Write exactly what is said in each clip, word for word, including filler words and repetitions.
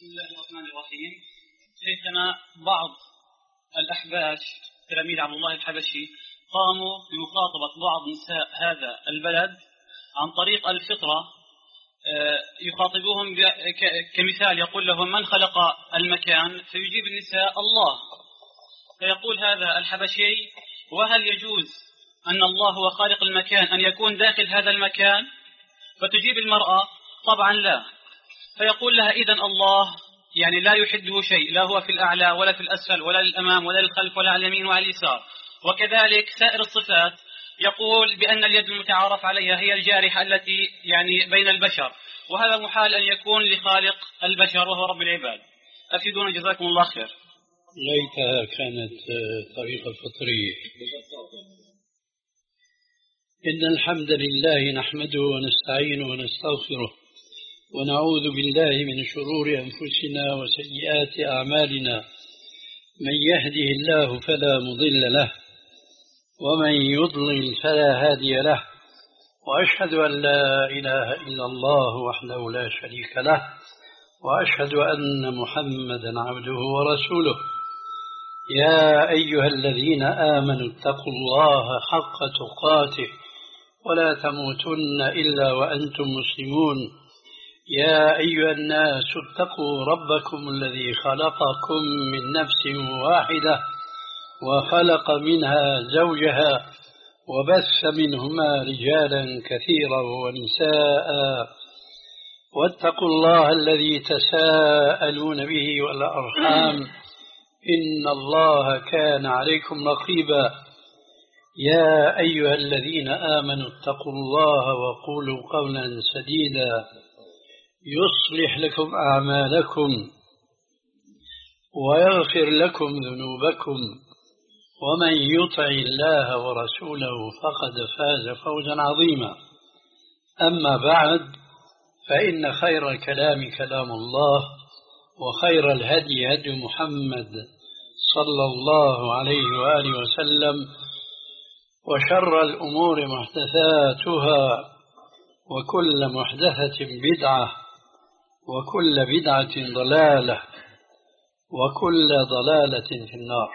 بسم الله الرحمن الرحيم. شيخنا، بعض الأحباش تلاميذ عبد الله الحبشي قاموا بمخاطبة بعض نساء هذا البلد عن طريق الفطرة، يخاطبوهم كمثال، يقول لهم: من خلق المكان؟ فيجيب النساء: الله. فيقول هذا الحبشي: وهل يجوز أن الله هو خالق المكان أن يكون داخل هذا المكان؟ فتجيب المرأة: طبعا لا. فيقول لها: إذن الله يعني لا يحده شيء، لا هو في الأعلى ولا في الأسفل ولا للأمام ولا للخلف ولا على اليمين وعلى اليسار. وكذلك سائر الصفات يقول بأن اليد المتعارف عليها هي الجارحة التي يعني بين البشر، وهذا محال أن يكون لخالق البشر وهو رب العباد. أفيدونا جزاكم الله خير. ليتها كانت طريقة فطرية. إن الحمد لله نحمده ونستعينه ونستغفره ونعوذ بالله من شرور أنفسنا وسيئات أعمالنا. من يهده الله فلا مضل له ومن يضلل فلا هادي له، وأشهد أن لا إله إلا الله وحده لا شريك له، وأشهد أن محمدا عبده ورسوله. يا أيها الذين آمنوا اتقوا الله حق تقاته ولا تموتن إلا وأنتم مسلمون. يا أيها الناس اتقوا ربكم الذي خلقكم من نفس واحدة وخلق منها زوجها وبث منهما رجالا كثيرا ونساء، واتقوا الله الذي تساءلون به والأرحام إن الله كان عليكم رقيبا. يا أيها الذين آمنوا اتقوا الله وقولوا قولا سديدا يصلح لكم أعمالكم ويغفر لكم ذنوبكم، ومن يطع الله ورسوله فقد فاز فوزا عظيما. أما بعد، فإن خير الكلام كلام الله، وخير الهدي هدي محمد صلى الله عليه وآله وسلم، وشر الأمور محدثاتها، وكل محدثة بدعة، وكل بدعة ضلالة، وكل ضلالة في النار.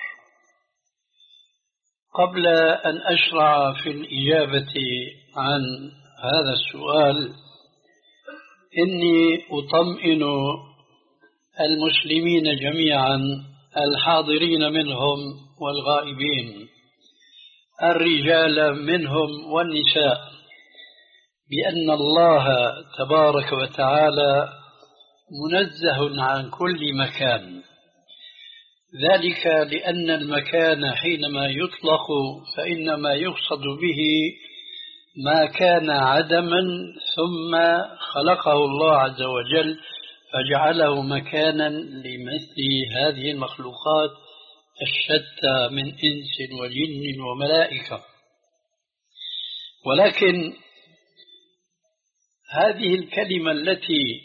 قبل أن أشرع في الإجابة عن هذا السؤال، إني أطمئن المسلمين جميعا الحاضرين منهم والغائبين، الرجال منهم والنساء، بأن الله تبارك وتعالى منزه عن كل مكان. ذلك لأن المكان حينما يطلق فإنما يقصد به ما كان عدما ثم خلقه الله عز وجل فجعله مكانا لمثل هذه المخلوقات الشتى من إنس وجن وملائكة. ولكن هذه الكلمة التي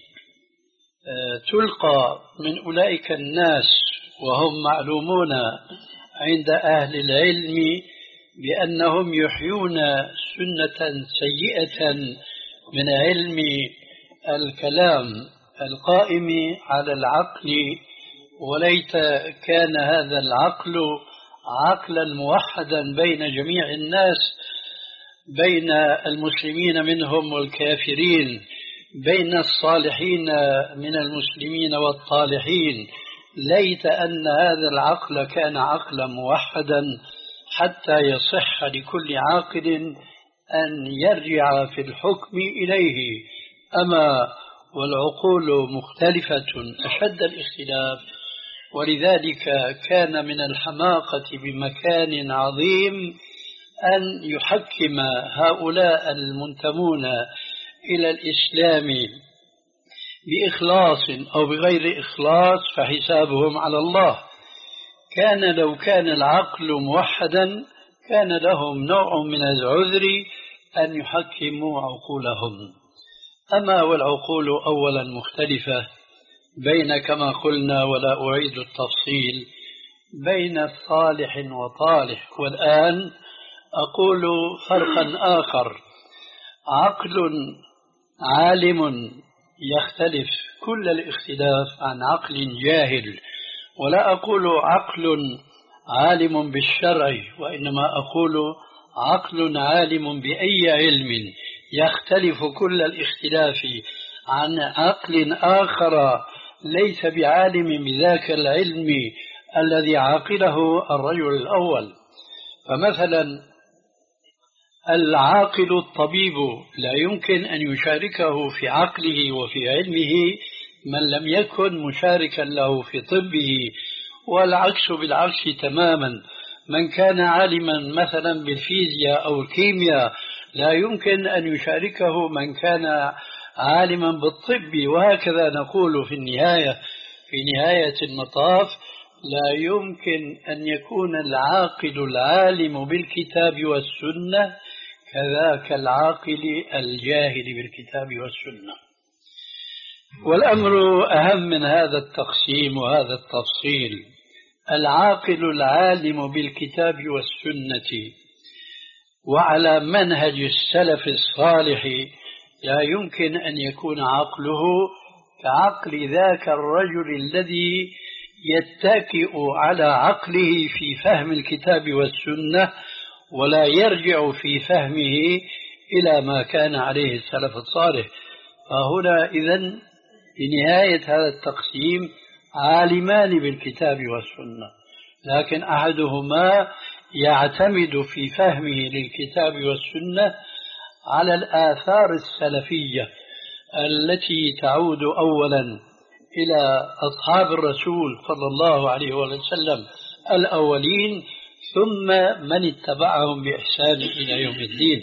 تلقى من أولئك الناس وهم معلومون عند أهل العلم بأنهم يحيون سنة سيئة من علم الكلام القائم على العقل، وليت كان هذا العقل عقلا موحدا بين جميع الناس، بين المسلمين منهم والكافرين، بين الصالحين من المسلمين والطالحين. ليت أن هذا العقل كان عقلا موحدا حتى يصح لكل عاقل أن يرجع في الحكم إليه. أما والعقول مختلفة أشد الاختلاف، ولذلك كان من الحماقة بمكان عظيم أن يحكم هؤلاء المنتمون إلى الإسلام بإخلاص أو بغير إخلاص فحسابهم على الله. كان لو كان العقل موحدا كان لهم نوع من العذر أن يحكموا عقولهم. أما والعقول أولا مختلفة بين، كما قلنا ولا أعيد التفصيل، بين صالح وطالح. والآن أقول فرقا آخر: عقل عالم يختلف كل الاختلاف عن عقل جاهل. ولا أقول عقل عالم بالشرع، وإنما أقول عقل عالم بأي علم يختلف كل الاختلاف عن عقل آخر ليس بعالم بذاك العلم الذي عقله الرجل الأول. فمثلا العاقل الطبيب لا يمكن أن يشاركه في عقله وفي علمه من لم يكن مشاركا له في طبه، والعكس بالعكس تماما. من كان عالما مثلا بالفيزياء أو الكيمياء لا يمكن أن يشاركه من كان عالما بالطب، وهكذا نقول في النهاية في نهاية المطاف لا يمكن أن يكون العاقل العالم بالكتاب والسنة كذاك العاقل الجاهل بالكتاب والسنة. والأمر أهم من هذا التقسيم وهذا التفصيل. العاقل العالم بالكتاب والسنة وعلى منهج السلف الصالح لا يمكن أن يكون عقله كعقل ذاك الرجل الذي يتكئ على عقله في فهم الكتاب والسنة ولا يرجع في فهمه إلى ما كان عليه السلف الصالح. فهنا إذن في نهاية هذا التقسيم عالمان بالكتاب والسنة، لكن أحدهما يعتمد في فهمه للكتاب والسنة على الآثار السلفية التي تعود أولا إلى أصحاب الرسول صلى الله عليه وسلم الأولين، ثم من اتبعهم بإحسان إلى يوم الدين.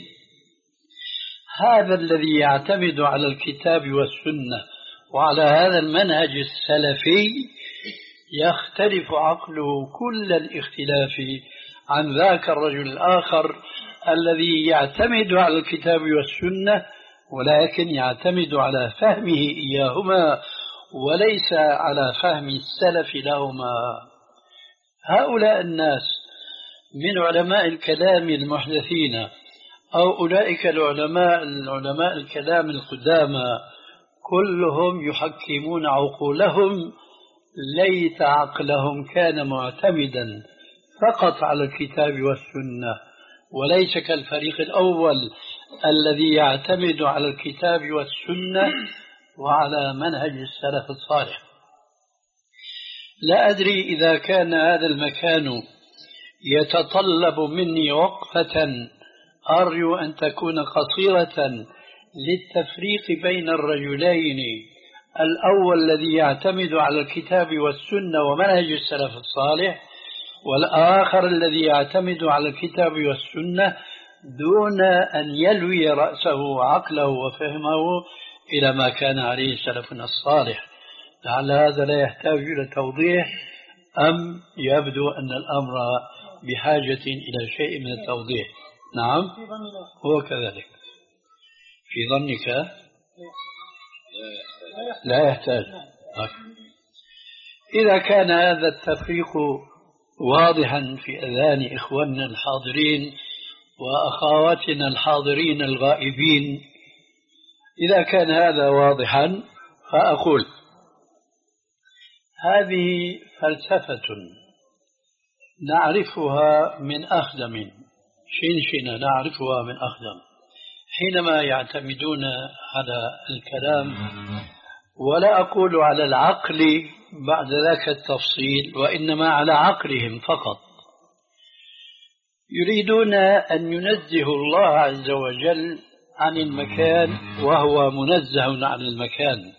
هذا الذي يعتمد على الكتاب والسنة وعلى هذا المنهج السلفي يختلف عقله كل الاختلاف عن ذاك الرجل الآخر الذي يعتمد على الكتاب والسنة ولكن يعتمد على فهمه إياهما وليس على فهم السلف لهما. هؤلاء الناس من علماء الكلام المحدثين أو أولئك العلماء العلماء الكلام القدامى كلهم يحكمون عقولهم ليت عقلهم كان معتمدا فقط على الكتاب والسنة وليس كالفريق الأول الذي يعتمد على الكتاب والسنة وعلى منهج السلف الصالح. لا أدري إذا كان هذا المكان يتطلب مني وقفة أرجو أن تكون قصيرة للتفريق بين الرجلين، الأول الذي يعتمد على الكتاب والسنة ومنهج السلف الصالح، والآخر الذي يعتمد على الكتاب والسنة دون أن يلوي رأسه وعقله وفهمه إلى ما كان عليه سلفنا الصالح. لعل هذا لا يحتاج إلى توضيح، أم يبدو أن الأمر بحاجة إلى شيء من التوضيح؟ نعم هو كذلك. في ظنك لا يحتاج. إذا كان هذا التفريق واضحا في أذهان إخواننا الحاضرين وأخواتنا الحاضرين الغائبين، إذا كان هذا واضحا فأقول هذه فلسفة نعرفها من أخدم، شنشنة نعرفها من أخدم حينما يعتمدون على الكلام، ولا أقول على العقل بعد ذاك التفصيل وإنما على عقلهم فقط. يريدون أن ينزهوا الله عز وجل عن المكان وهو منزه عن المكان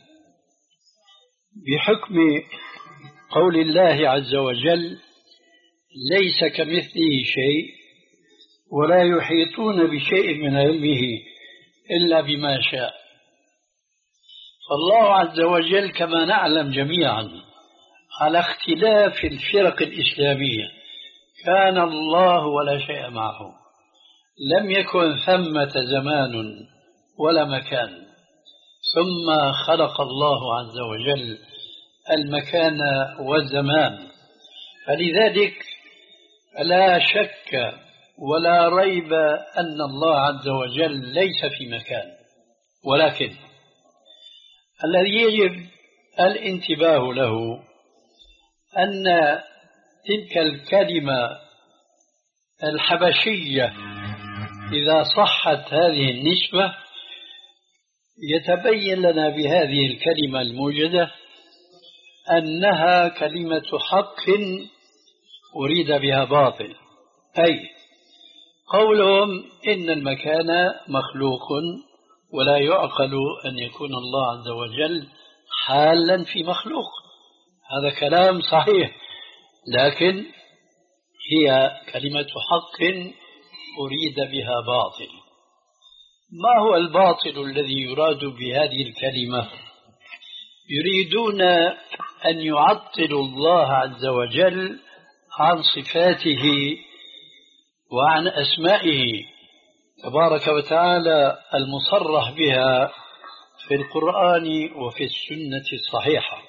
بحكم قول الله عز وجل ليس كمثله شيء ولا يحيطون بشيء من علمه إلا بما شاء. فالله عز وجل كما نعلم جميعا على اختلاف الفرق الإسلامية كان الله ولا شيء معه، لم يكن ثمة زمان ولا مكان، ثم خلق الله عز وجل المكان والزمان. فلذلك لا شك ولا ريب أن الله عز وجل ليس في مكان، ولكن الذي يجب الانتباه له أن تلك الكلمة الحبشية إذا صحت هذه النسبة يتبين لنا بهذه الكلمة الموجدة أنها كلمة حق أريد بها باطل، أي قولهم إن المكان مخلوق ولا يعقل أن يكون الله عز وجل حالا في مخلوق، هذا كلام صحيح، لكن هي كلمة حق أريد بها باطل. ما هو الباطل الذي يراد بهذه الكلمة؟ يريدون أن يعطلوا الله عز وجل عن صفاته وعن أسمائه تبارك وتعالى المصرح بها في القرآن وفي السنة الصحيحة.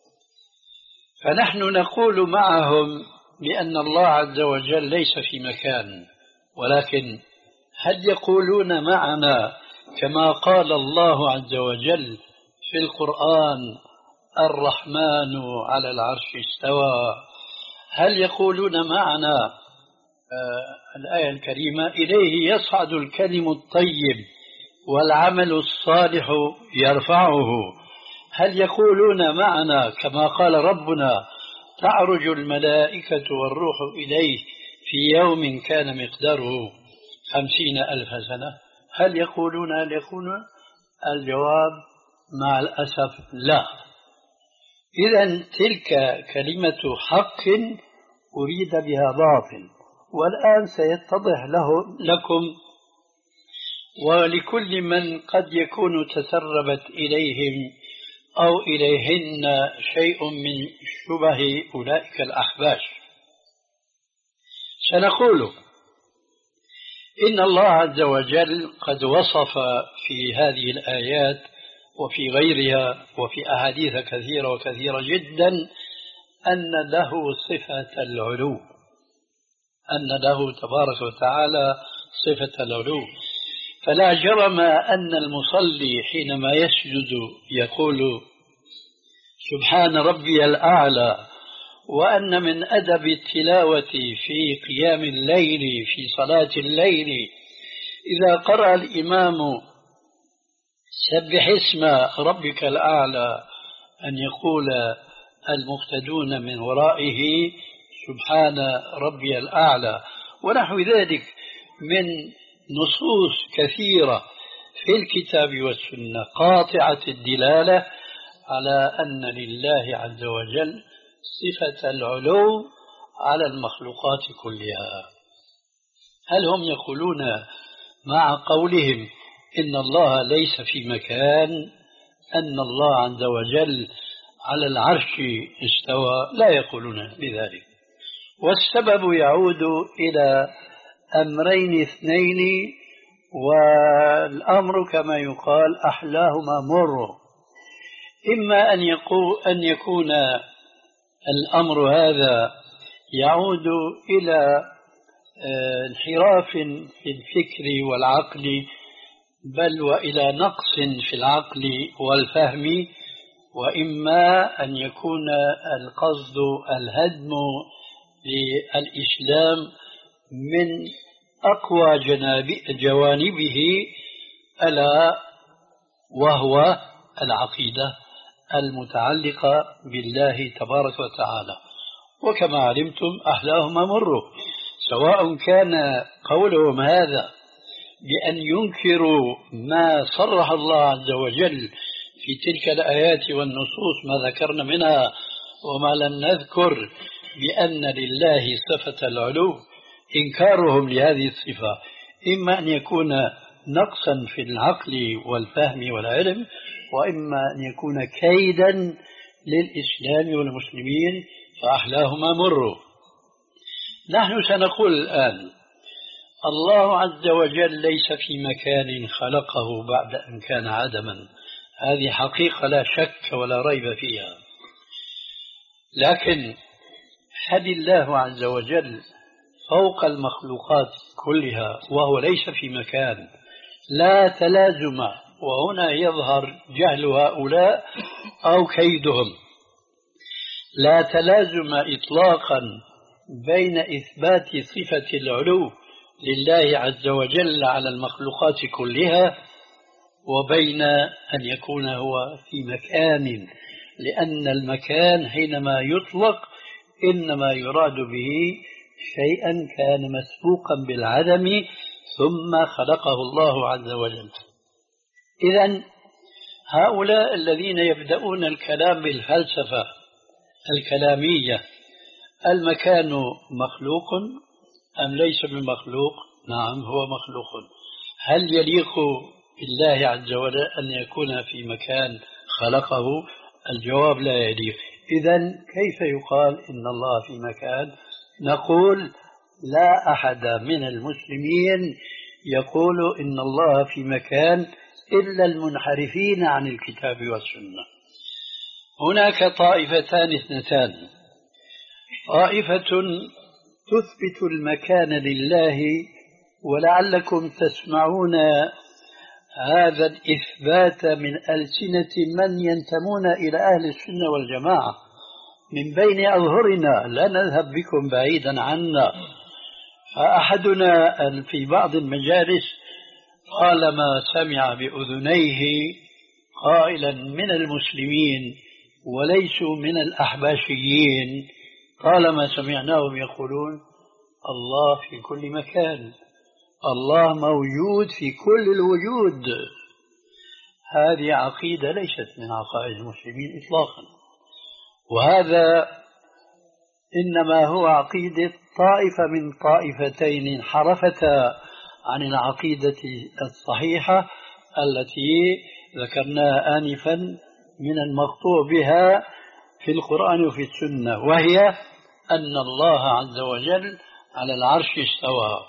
فنحن نقول معهم بأن الله عز وجل ليس في مكان، ولكن هل يقولون معنا كما قال الله عز وجل في القرآن الرحمن على العرش استوى؟ هل يقولون معنا آه الآية الكريمة إليه يصعد الكلم الطيب والعمل الصالح يرفعه؟ هل يقولون معنا كما قال ربنا تعرج الملائكة والروح إليه في يوم كان مقداره خمسين ألف سنة؟ هل يقولون هل يقولون الجواب مع الأسف لا. إذن تلك كلمة حق أريد بها باطل، والآن سيتضح له لكم ولكل من قد يكون تسربت إليهم أو إليهن شيء من شبه أولئك الأحباش. سنقول إن الله عز وجل قد وصف في هذه الآيات وفي غيرها وفي أحاديث كثيرة وكثيرة جدا أن له صفة العلو، أن له تبارك وتعالى صفة العلو. فلا جرم أن المصلي حينما يسجد يقول سبحان ربي الأعلى، وأن من أدب التلاوة في قيام الليل في صلاة الليل إذا قرأ الإمام سبح اسم ربك الأعلى أن يقول المقتدون من ورائه سبحان ربي الأعلى، ونحو ذلك من نصوص كثيرة في الكتاب والسنة قاطعة الدلالة على أن لله عز وجل صفة العلو على المخلوقات كلها. هل هم يقولون مع قولهم إن الله ليس في مكان أن الله عز وجل على العرش استوى؟ لا يقولون بذلك. والسبب يعود إلى أمرين اثنين، والأمر كما يقال أحلاهما مر. إما أن يكون أن يكون الأمر هذا يعود إلى انحراف في الفكر والعقل، بل وإلى نقص في العقل والفهم، وإما أن يكون القصد الهدم للإسلام من أقوى جوانبه، ألا وهو العقيدة المتعلقة بالله تبارك وتعالى. وكما علمتم أحلاهما مر، سواء كان قولهم هذا بأن ينكروا ما صرح الله عز وجل في تلك الآيات والنصوص ما ذكرنا منها وما لم نذكر بأن لله صفة العلو، إنكارهم لهذه الصفة إما أن يكون نقصا في العقل والفهم والعلم، وإما أن يكون كيدا للإسلام والمسلمين، فأحلاهما مر. نحن سنقول الآن الله عز وجل ليس في مكان خلقه بعد أن كان عدما، هذه حقيقة لا شك ولا ريب فيها. لكن هل الله عز وجل فوق المخلوقات كلها وهو ليس في مكان؟ لا تلازم وهنا يظهر جهل هؤلاء أو كيدهم. لا تلازم إطلاقا بين إثبات صفة العلو لله عز وجل على المخلوقات كلها وبين أن يكون هو في مكان، لأن المكان حينما يطلق إنما يراد به شيئا كان مسبوقا بالعدم ثم خلقه الله عز وجل. إذن هؤلاء الذين يبدأون الكلام بالفلسفة الكلامية، المكان مخلوق أم ليس بمخلوق؟ نعم هو مخلوق. هل يليق بالله عز وجل أن يكون في مكان خلقه؟ الجواب لا يليق. إذن كيف يقال إن الله في مكان؟ نقول لا أحد من المسلمين يقول إن الله في مكان إلا المنحرفين عن الكتاب والسنة. هناك طائفتان اثنتان، طائفة تثبت المكان لله، ولعلكم تسمعون هذا الإثبات من ألسنة من ينتمون إلى أهل السنة والجماعة من بين أظهرنا، لا نذهب بكم بعيدا عنا. فأحدنا في بعض المجالس طالما سمع بأذنيه قائلا من المسلمين وليسوا من الأحباشيين، طالما سمعناهم يقولون الله في كل مكان، الله موجود في كل الوجود، هذه عقيدة ليست من عقائد المسلمين إطلاقا، وهذا إنما هو عقيدة طائفة من طائفتين انحرفتا عن العقيدة الصحيحة التي ذكرناها آنفا من المقطوع بها في القرآن وفي السنة، وهي أن الله عز وجل على العرش استوى.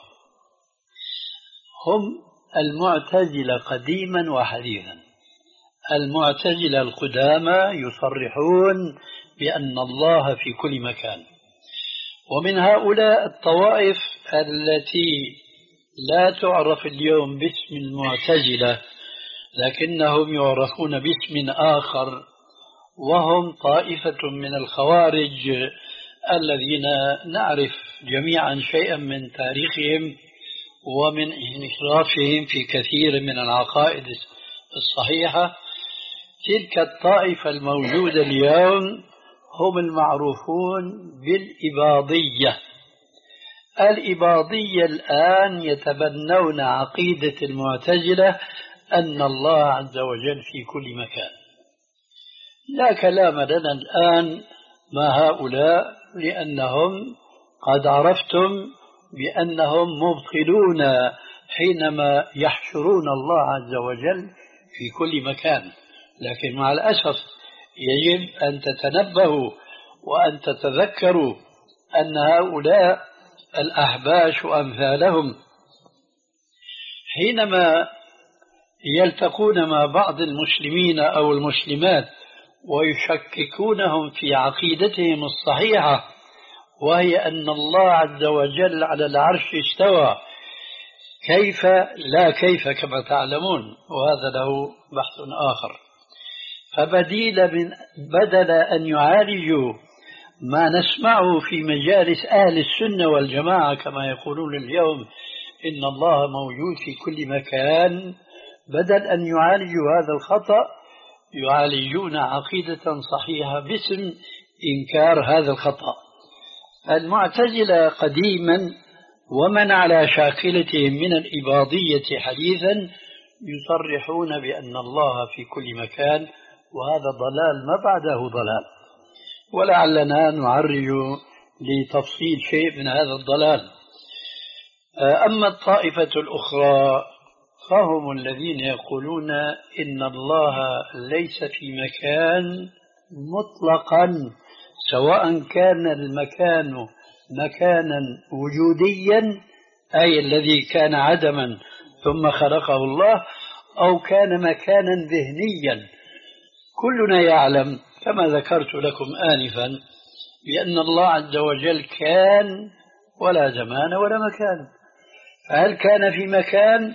هم المعتزلة قديما وحديثا. المعتزلة القدامى يصرحون بأن الله في كل مكان، ومن هؤلاء الطوائف التي لا تعرف اليوم باسم المعتزلة لكنهم يعرفون باسم آخر، وهم طائفة من الخوارج الذين نعرف جميعا شيئا من تاريخهم ومن انحرافهم في كثير من العقائد الصحيحة. تلك الطائفة الموجودة اليوم هم المعروفون بالإباضية. الإباضية الآن يتبنون عقيدة المعتزلة أن الله عز وجل في كل مكان. لا كلام لنا الآن مع هؤلاء، لأنهم قد عرفتم بأنهم مبطلون حينما يحشرون الله عز وجل في كل مكان. لكن مع الأسف يجب أن تتنبهوا وأن تتذكروا أن هؤلاء الأحباش وأمثالهم حينما يلتقون مع بعض المسلمين أو المسلمات ويشككونهم في عقيدتهم الصحيحة، وهي أن الله عز وجل على العرش استوى، كيف لا كيف كما تعلمون، وهذا له بحث آخر. فبديل من بدل أن يعالجوا ما نسمعه في مجالس أهل السنة والجماعة كما يقولون اليوم إن الله موجود في كل مكان، بدل أن يعالجوا هذا الخطأ يعالجون عقيدة صحيحة باسم إنكار هذا الخطأ. المعتزلة قديما ومن على شاكلتهم من الإباضية حديثا يصرحون بأن الله في كل مكان، وهذا ضلال ما بعده ضلال، ولعلنا نعرج لتفصيل شيء من هذا الضلال. أما الطائفة الأخرى فهم الذين يقولون إن الله ليس في مكان مطلقا، سواء كان المكان مكانا وجوديا أي الذي كان عدما ثم خلقه الله، أو كان مكانا ذهنيا. كلنا يعلم كما ذكرت لكم آنفا بأن الله عز وجل كان ولا زمان ولا مكان، فهل كان في مكان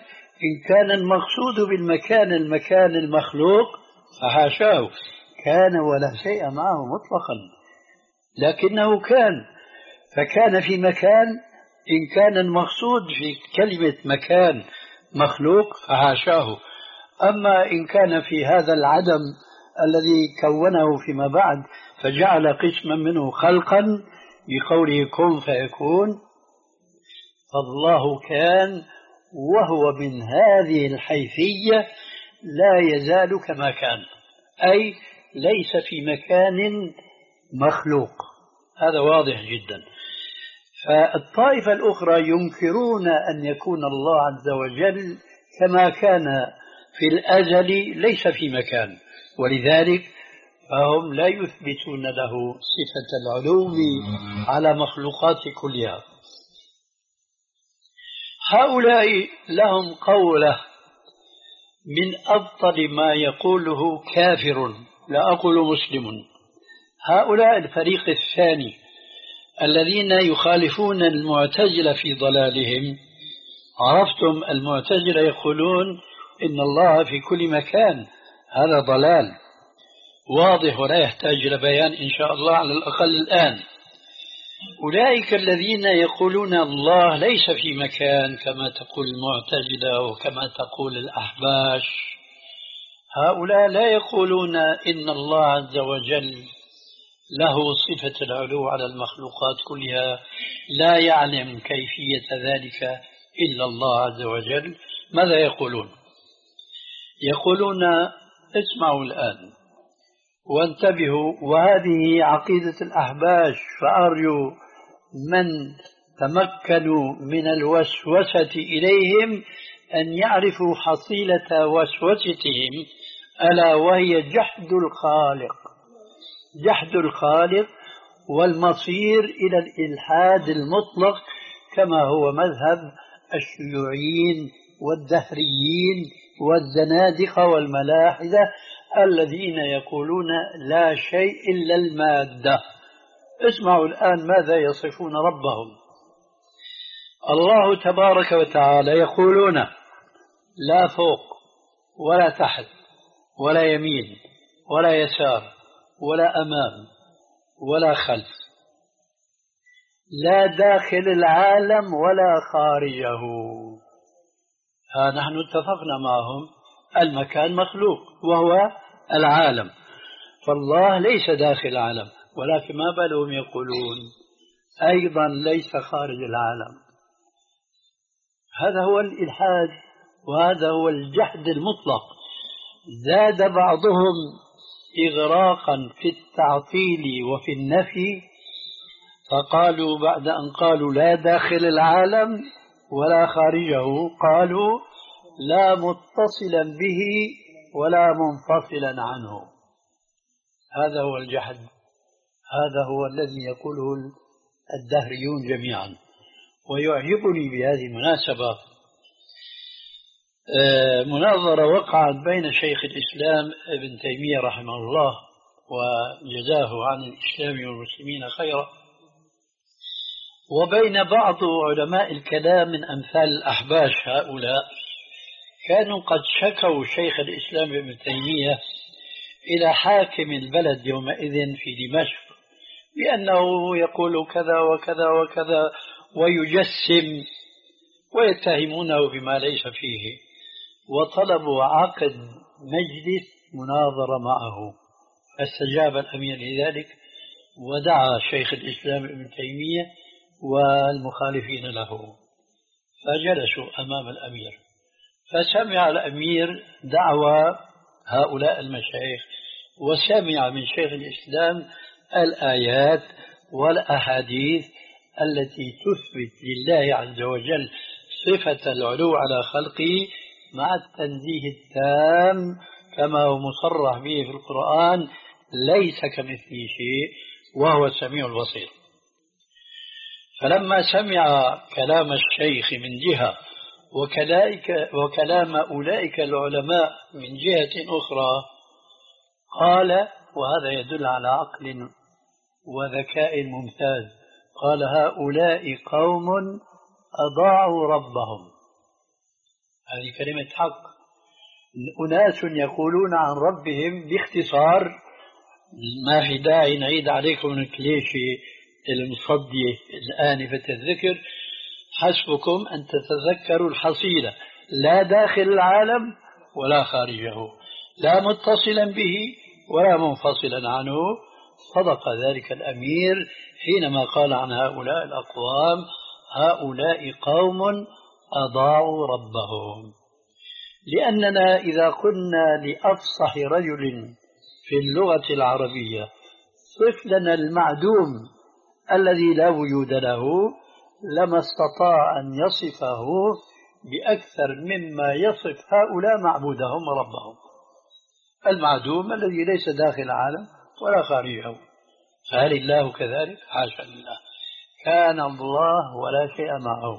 إن كان المقصود بالمكان المكان المخلوق فحاشاه، كان ولا شيء معه مطلقا، لكنه كان، فكان في مكان. إن كان المقصود في كلمة مكان مخلوق فحاشاه. أما إن كان في هذا العدم الذي كونه فيما بعد فجعل قسما منه خلقا بقوله كن فيكون، فالله كان وهو من هذه الحيثية لا يزال كما كان، أي ليس في مكان مخلوق. هذا واضح جدا. فالطائفة الأخرى ينكرون أن يكون الله عز وجل كما كان في الأزل ليس في مكان، ولذلك فهم لا يثبتون له صفة العلو على مخلوقات كلها. هؤلاء لهم قولة من أبطل ما يقوله كافر، لا أقول مسلم. هؤلاء الفريق الثاني الذين يخالفون المعتزلة في ضلالهم. عرفتم المعتزلة يقولون إن الله في كل مكان، هذا ضلال واضح ولا يحتاج إلى بيان إن شاء الله على الأقل الآن. أولئك الذين يقولون الله ليس في مكان كما تقول المعتزلة وكما تقول الأحباش، هؤلاء لا يقولون إن الله عز وجل له صفة العلو على المخلوقات كلها، لا يعلم كيفية ذلك إلا الله عز وجل. ماذا يقولون؟ يقولون اسمعوا الآن وانتبهوا، وهذه عقيدة الأحباش، فأرجو من تمكنوا من الوسوسة إليهم أن يعرفوا حصيلة وسوستهم، ألا وهي جحد الخالق، جحد الخالق والمصير إلى الإلحاد المطلق كما هو مذهب الشيوعيين والدهريين والزنادقة والملاحدة الذين يقولون لا شيء إلا المادة. اسمعوا الآن ماذا يصفون ربهم. الله تبارك وتعالى يقولون لا فوق ولا تحت ولا يمين ولا يسار ولا أمام ولا خلف، لا داخل العالم ولا خارجه. ها نحن اتفقنا معهم المكان مخلوق وهو العالم، فالله ليس داخل العالم، ولكن ما بالهم يقولون أيضا ليس خارج العالم. هذا هو الإلحاد وهذا هو الجحد المطلق. زاد بعضهم إغراقا في التعطيل وفي النفي، فقالوا بعد أن قالوا لا داخل العالم ولا خارجه قالوا لا متصلا به ولا منفصلا عنه. هذا هو الجحد، هذا هو الذي يقوله الدهريون جميعا. ويعجبني بهذه المناسبة مناظرة وقعت بين شيخ الإسلام ابن تيمية رحمه الله وجزاه عن الإسلام والمسلمين خيرا، وبين بعض علماء الكلام من أمثال الأحباش. هؤلاء كانوا قد شكوا شيخ الإسلام ابن تيمية إلى حاكم البلد يومئذ في دمشق بأنه يقول كذا وكذا وكذا ويجسم، ويتهمونه بما ليس فيه، وطلبوا عقد مجلس مناظرة معه. فاستجاب الأمير لذلك ودعا شيخ الإسلام ابن تيمية والمخالفين له، فجلسوا أمام الأمير، فسمع الأمير دعوى هؤلاء المشايخ، وسمع من شيخ الإسلام الآيات والأحاديث التي تثبت لله عز وجل صفة العلو على خلقه مع التنزيه التام كما هو مصرح به في القرآن، ليس كمثله شيء وهو السميع البصير. فلما سمع كلام الشيخ من جهة وكلام أولئك العلماء من جهة أخرى قال، وهذا يدل على عقل وذكاء ممتاز، قال هؤلاء قوم أضاعوا ربهم. هذه كلمة حق. أناس يقولون عن ربهم باختصار، ما في داعي نعيد عليكم الكليشة المصدية الآنفة الذكر، حسبكم أن تتذكروا الحصيلة: لا داخل العالم ولا خارجه، لا متصلا به ولا منفصلا عنه. صدق ذلك الأمير حينما قال عن هؤلاء الأقوام: هؤلاء قوم أضاعوا ربهم. لأننا إذا قلنا لأفصح رجل في اللغة العربية صف لنا المعدوم الذي لا وجود له، لما استطاع أن يصفه بأكثر مما يصف هؤلاء معبودهم وربهم. المعدوم الذي ليس داخل العالم ولا خارجه. فهل الله كذلك؟ حاشا لله، كان الله ولا شيء معه.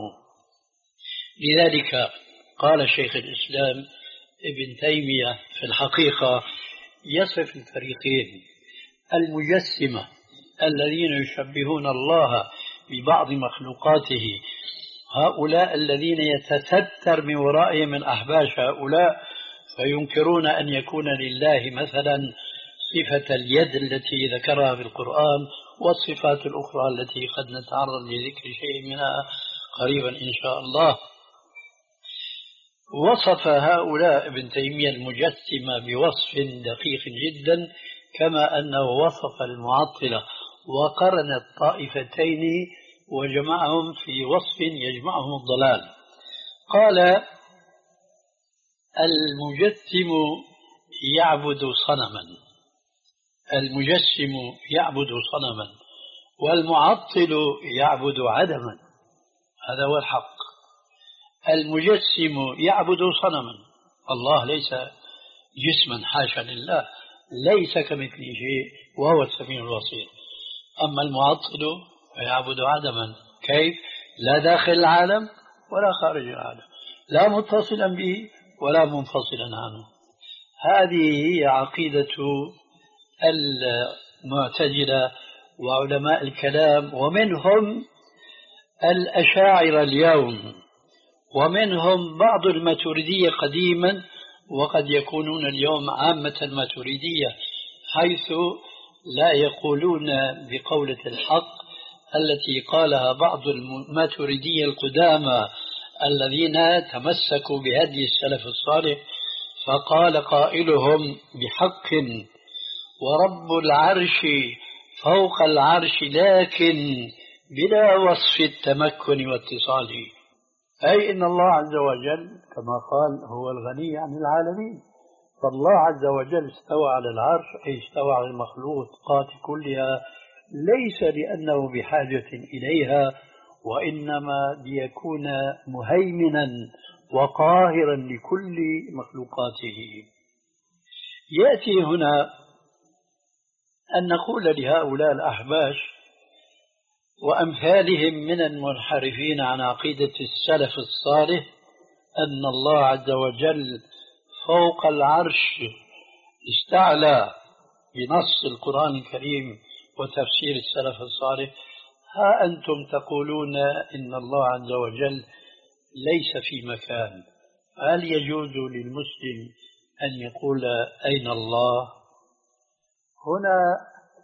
لذلك قال شيخ الإسلام ابن تيمية في الحقيقة يصف الفريقين: المجسمة الذين يشبهون الله ببعض مخلوقاته، هؤلاء الذين يتستر من ورائهم من أحباش هؤلاء فينكرون أن يكون لله مثلا صفة اليد التي ذكرها في القرآن والصفات الأخرى التي قد نتعرض لذكر شيء منها قريبا إن شاء الله. وصف هؤلاء ابن تيمية المجسمة بوصف دقيق جدا، كما أنه وصف المعطلة وقرن الطائفتين وجمعهم في وصف يجمعهم الضلال. قال: المجسم يعبد صنما، المجسم يعبد صنما، والمعطل يعبد عدما. هذا هو الحق. المجسم يعبد صنما، الله ليس جسما، حاشا لله، ليس كمثله شيء وهو السميع البصير. أما المعطل فيعبد عدما، كيف؟ لا داخل العالم ولا خارج العالم، لا متصلا به ولا منفصلا عنه. هذه هي عقيدة المعتزلة وعلماء الكلام، ومنهم الأشاعرة اليوم، ومنهم بعض الماتريدية قديما، وقد يكونون اليوم عامة الماتريدية، حيث لا يقولون بقولة الحق التي قالها بعض الماتريدية القدامى الذين تمسكوا بهدي السلف الصالح. فقال قائلهم بحق: ورب العرش فوق العرش لكن بلا وصف التمكن واتصال. أي إن الله عز وجل كما قال هو الغني عن العالمين، فالله عز وجل استوى على العرش، أي استوى على المخلوقات كلها، ليس لأنه بحاجة إليها، وإنما ليكون مهيمنا وقاهرا لكل مخلوقاته. يأتي هنا أن نقول لهؤلاء الأحباش وأمثالهم من المنحرفين عن عقيدة السلف الصالح أن الله عز وجل فوق العرش استعلى بنص القرآن الكريم وتفسير السلف الصالح. ها أنتم تقولون إن الله عز وجل ليس في مكان، هل يجوز للمسلم أن يقول أين الله؟ هنا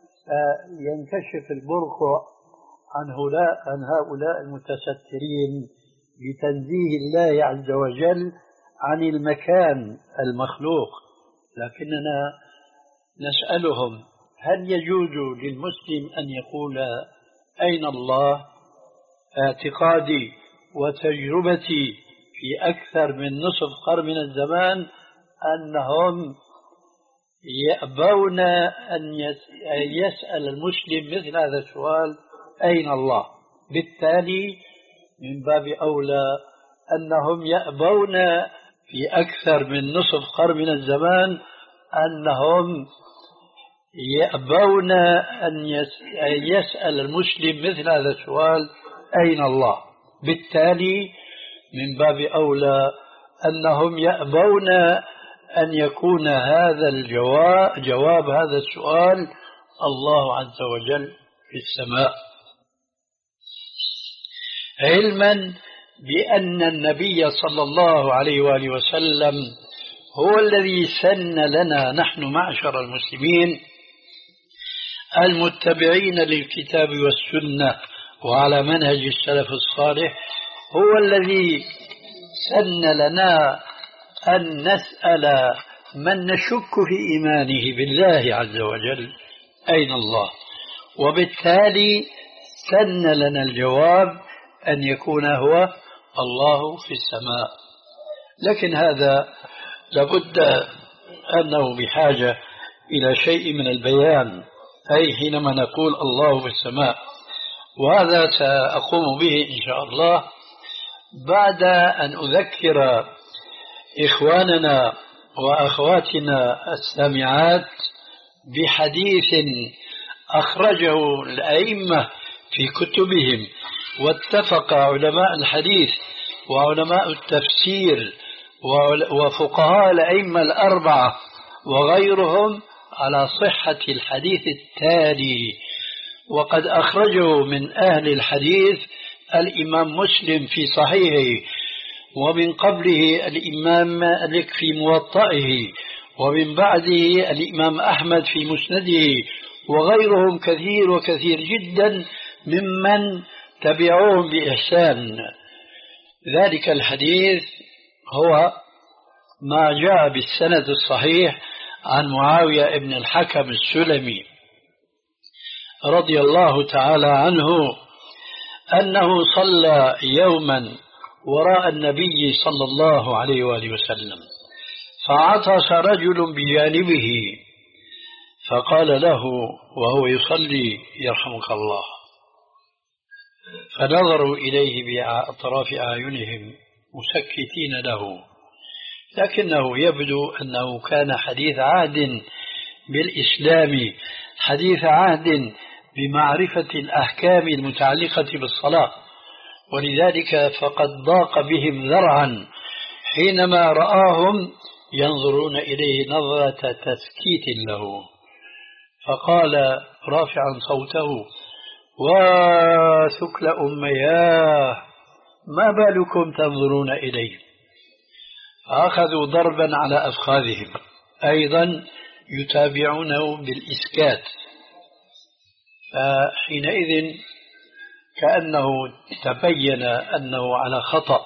ينكشف البرق عن هؤلاء عن هؤلاء المتسترين بتنزيه الله عز وجل عن المكان المخلوق. لكننا نسألهم: هل يجوز للمسلم أن يقول أين الله؟ اعتقادي وتجربتي في أكثر من نصف قرن من الزمان أنهم يأبون أن يسأل المسلم مثل هذا السؤال: أين الله؟ بالتالي من باب أولى أنهم يأبون في أكثر من نصف قرن من الزمان أنهم يأبون أن يسأل المسلم مثل هذا السؤال: أين الله؟ بالتالي من باب أولى أنهم يأبون أن يكون هذا الجواب جواب هذا السؤال: الله عز وجل في السماء، علما بأن النبي صلى الله عليه وآله وسلم هو الذي سن لنا نحن معشر المسلمين المتبعين للكتاب والسنة وعلى منهج السلف الصالح، هو الذي سن لنا أن نسأل من نشك في إيمانه بالله عز وجل أين الله، وبالتالي سن لنا الجواب أن يكون هو الله في السماء. لكن هذا لابد أنه بحاجة إلى شيء من البيان، أي حينما نقول الله في السماء، وهذا سأقوم به إن شاء الله بعد أن أذكر إخواننا وأخواتنا السامعات بحديث أخرجه الأئمة في كتبهم، واتفق علماء الحديث وعلماء التفسير وفقهاء الأئمة الأربعة وغيرهم على صحة الحديث التالي. وقد أخرجه من أهل الحديث الإمام مسلم في صحيحه، ومن قبله الإمام مالك في موطئه، ومن بعده الإمام أحمد في مسنده، وغيرهم كثير وكثير جدا ممن تبعوهم بإحسان. ذلك الحديث هو ما جاء بالسند الصحيح عن معاوية بن الحكم السلمي رضي الله تعالى عنه أنه صلى يوما وراء النبي صلى الله عليه وآله وسلم، فعطس رجل بجانبه فقال له وهو يصلي يرحمك الله، فنظروا إليه بأطراف أعينهم مسكتين له، لكنه يبدو أنه كان حديث عهد بالإسلام، حديث عهد بمعرفة الأحكام المتعلقة بالصلاة، ولذلك فقد ضاق بهم ذرعا حينما رآهم ينظرون إليه نظرة تسكيت له، فقال رافعا صوته وثكل أمياه ما بالكم تنظرون إليه، فأخذوا ضربا على أفخاذهم أيضا يتابعونه بالإسكات، فحينئذ كأنه تبين أنه على خطأ،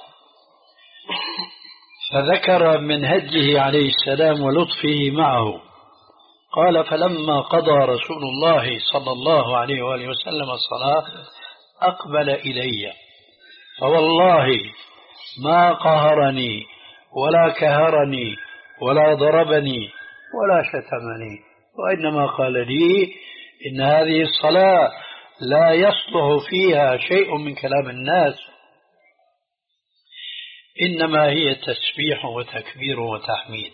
فذكر من هديه عليه السلام ولطفه معه، قال فلما قضى رسول الله صلى الله عليه وآله وسلم الصلاة أقبل إلي، فوالله ما قهرني ولا كهرني ولا ضربني ولا شتمني، وإنما قال لي إن هذه الصلاة لا يصلح فيها شيء من كلام الناس، إنما هي تسبيح وتكبير وتحميد.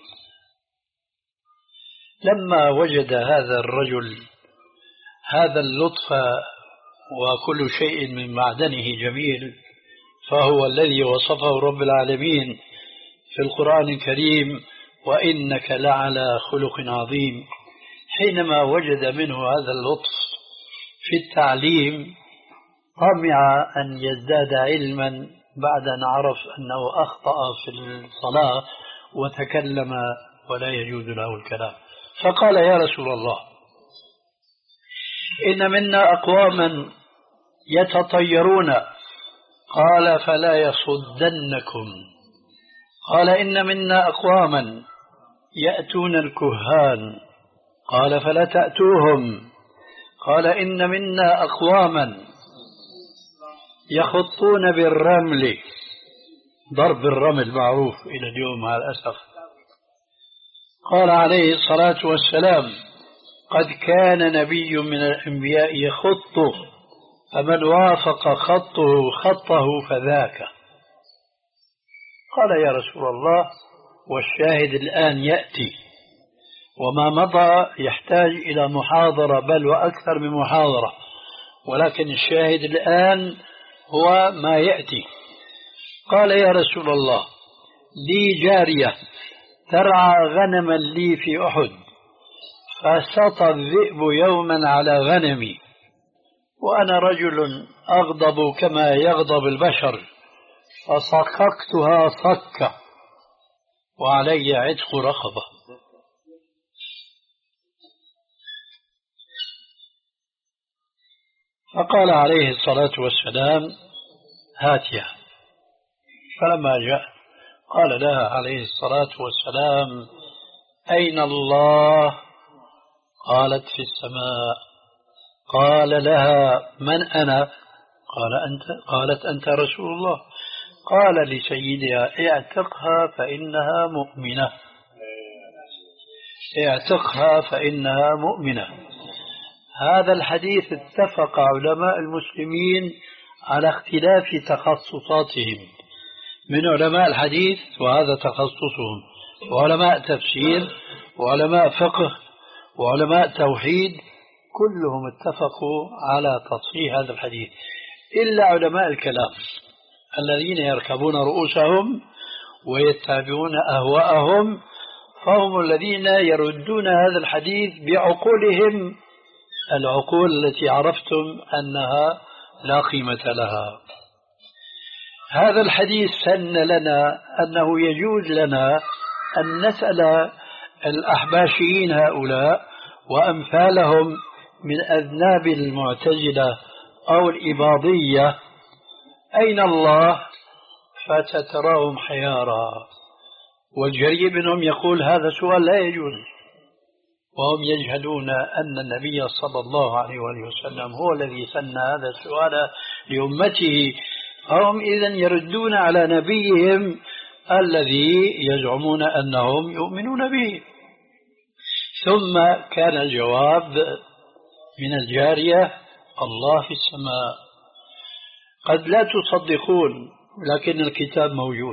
لما وجد هذا الرجل هذا اللطف وكل شيء من معدنه جميل، فهو الذي وصفه رب العالمين في القرآن الكريم وإنك لعلى خلق عظيم، حينما وجد منه هذا اللطف في التعليم طمع أن يزداد علما بعد أن عرف أنه أخطأ في الصلاة وتكلم ولا يجوز له الكلام، فقال يا رسول الله إن منا أقواما يتطيرون، قال فلا يصدنكم، قال إن منا أقواما يأتون الكهان، قال فلا تأتوهم، قال إن منا أقواما يخطون بالرمل، ضرب الرمل معروف إلى اليوم مع الأسف، قال عليه الصلاة والسلام قد كان نبي من الأنبياء يخط فمن وافق خطه خطه فذاك. قال يا رسول الله والشاهد الآن يأتي، وما مضى يحتاج إلى محاضرة بل وأكثر من محاضرة، ولكن الشاهد الآن هو ما يأتي. قال يا رسول الله لي جارية ترعى غنما لي في أحد، فسطى الذئب يوما على غنمي، وأنا رجل أغضب كما يغضب البشر، فصككتها صكة وعلي عتق رقبة. فقال عليه الصلاة والسلام هاتيها. فلما جاء قال لها عليه الصلاة والسلام أين الله؟ قالت في السماء. قال لها من أنا؟ قال أنت. قالت أنت رسول الله. قال لسيدها اعتقها فإنها مؤمنة، اعتقها فإنها مؤمنة. هذا الحديث اتفق علماء المسلمين على اختلاف تخصصاتهم، من علماء الحديث وهذا تخصصهم، وعلماء تفسير، وعلماء فقه، وعلماء توحيد، كلهم اتفقوا على تصحيح هذا الحديث إلا علماء الكلام الذين يركبون رؤوسهم ويتبعون أهواءهم، فهم الذين يردون هذا الحديث بعقولهم، العقول التي عرفتم أنها لا قيمة لها. هذا الحديث سن لنا أنه يجوز لنا أن نسأل الأحباشيين هؤلاء وأمثالهم من أذناب المعتزلة أو الإباضية أين الله؟ فتتراهم حيارى، والجريء منهم يقول هذا سؤال لا يجوز، وهم يجهلون أن النبي صلى الله عليه وآله وسلم هو الذي سن هذا السؤال لأمته، هم إذن يردون على نبيهم الذي يزعمون أنهم يؤمنون به. ثم كان الجواب من الجارية الله في السماء. قد لا تصدقون لكن الكتاب موجود.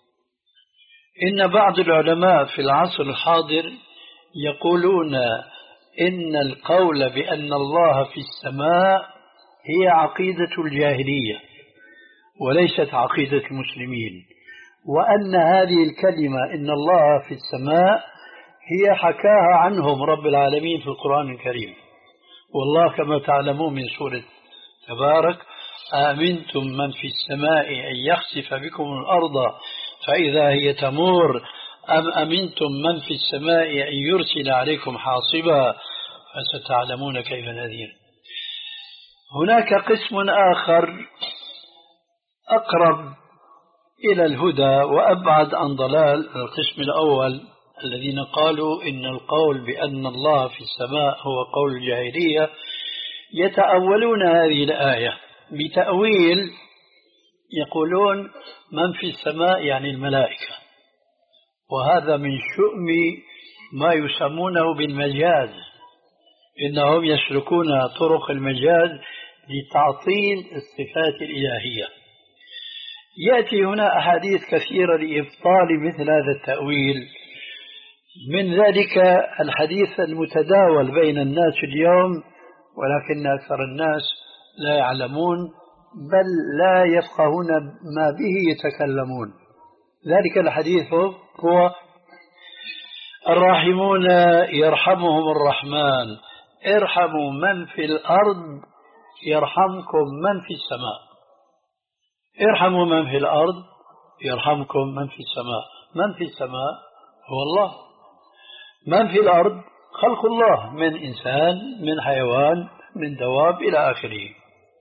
إن بعض العلماء في العصر الحاضر يقولون إن القول بأن الله في السماء هي عقيدة الجاهلية وليست عقيدة المسلمين، وأن هذه الكلمة إن الله في السماء هي حكاها عنهم رب العالمين في القرآن الكريم. والله كما تعلمون من سورة تبارك آمنتم من في السماء أن يخسف بكم الأرض فإذا هي تمور أم أمنتم من في السماء أن يرسل عليكم حاصبا فستعلمون كيف نذير. هناك قسم آخر أقرب إلى الهدى وأبعد عن ضلال، القسم الأول الذين قالوا إن القول بأن الله في السماء هو قول الجاهلية، يتأولون هذه الآية بتأويل يقولون من في السماء يعني الملائكة، وهذا من شؤم ما يسمونه بالمجاز، إنهم يسلكون طرق المجاز لتعطيل الصفات الإلهية. يأتي هنا أحاديث كثيرة لإبطال مثل هذا التأويل، من ذلك الحديث المتداول بين الناس اليوم ولكن أكثر الناس لا يعلمون بل لا يفقهون ما به يتكلمون. ذلك الحديث هو الراحمون يرحمهم الرحمن ارحموا من في الأرض يرحمكم من في السماء. ارحموا من في الأرض يرحمكم من في السماء. من في السماء هو الله، من في الأرض خلق الله من إنسان من حيوان من دواب إلى آخره.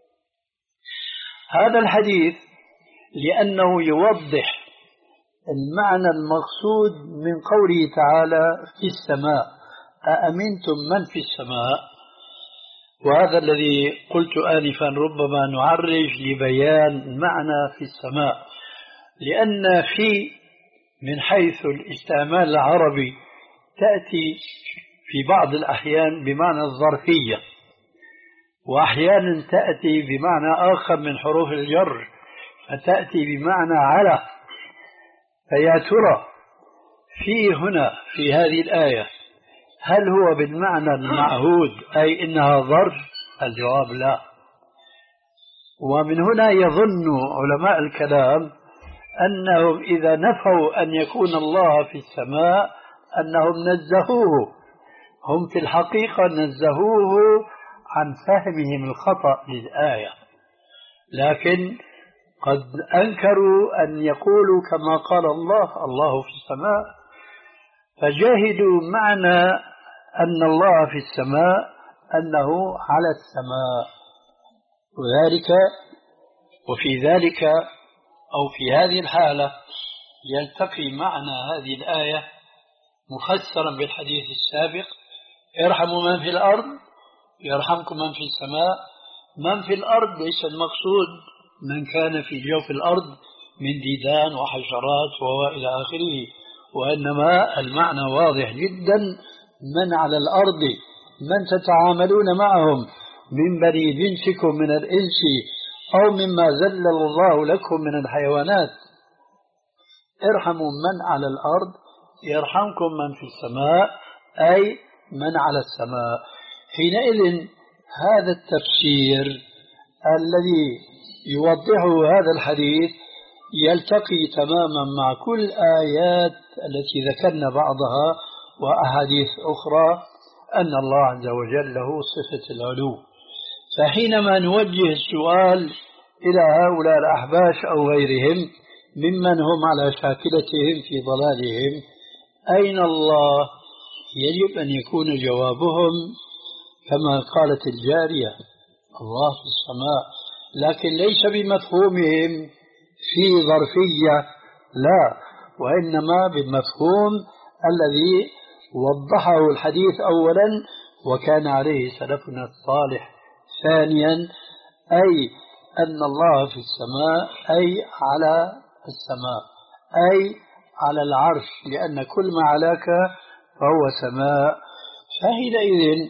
هذا الحديث لأنه يوضح المعنى المقصود من قوله تعالى في السماء أأمنتم من في السماء، وهذا الذي قلت آنفا ربما نعرج لبيان معنى في السماء، لأن في من حيث الاستعمال العربي تأتي في بعض الأحيان بمعنى الظرفية، وأحيانا تأتي بمعنى آخر من حروف الجر فتأتي بمعنى على. فيا ترى في هنا في هذه الآية هل هو بالمعنى المعهود أي إنها ظرف؟ الجواب لا. ومن هنا يظن علماء الكلام أنهم إذا نفوا أن يكون الله في السماء أنهم نزهوه، هم في الحقيقة نزهوه عن فهمهم الخطأ للآية، لكن قد أنكروا أن يقولوا كما قال الله الله في السماء، فجاهدوا معنى أن الله في السماء أنه على السماء، وذلك وفي ذلك أو في هذه الحالة يلتقي معنى هذه الآية مفسرا بالحديث السابق: ارحموا من في الأرض يرحمكم من في السماء. من في الأرض ليس المقصود من كان في جوف الأرض من ديدان وحشرات وإلى آخره، وإنما المعنى واضح جدا: من على الأرض، من تتعاملون معهم من بني جنسكم من الإنس أو مما زلل الله لكم من الحيوانات. ارحموا من على الأرض يرحمكم من في السماء، أي من على السماء. حينئذ هذا التفسير الذي يوضحه هذا الحديث يلتقي تماما مع كل آيات التي ذكرنا بعضها وأحاديث أخرى أن الله عز وجل له صفة العلو. فحينما نوجه السؤال إلى هؤلاء الأحباش أو غيرهم ممن هم على شاكلتهم في ضلالهم أين الله؟ يجب أن يكون جوابهم كما قالت الجارية: الله في السماء، لكن ليس بمفهومهم في ظرفية، لا، وإنما بالمفهوم الذي وضحه الحديث أولا وكان عليه سلفنا الصالح. ثانيا أي أن الله في السماء أي على السماء، أي على العرش، لأن كل ما علاك فهو سماء. فحينئذ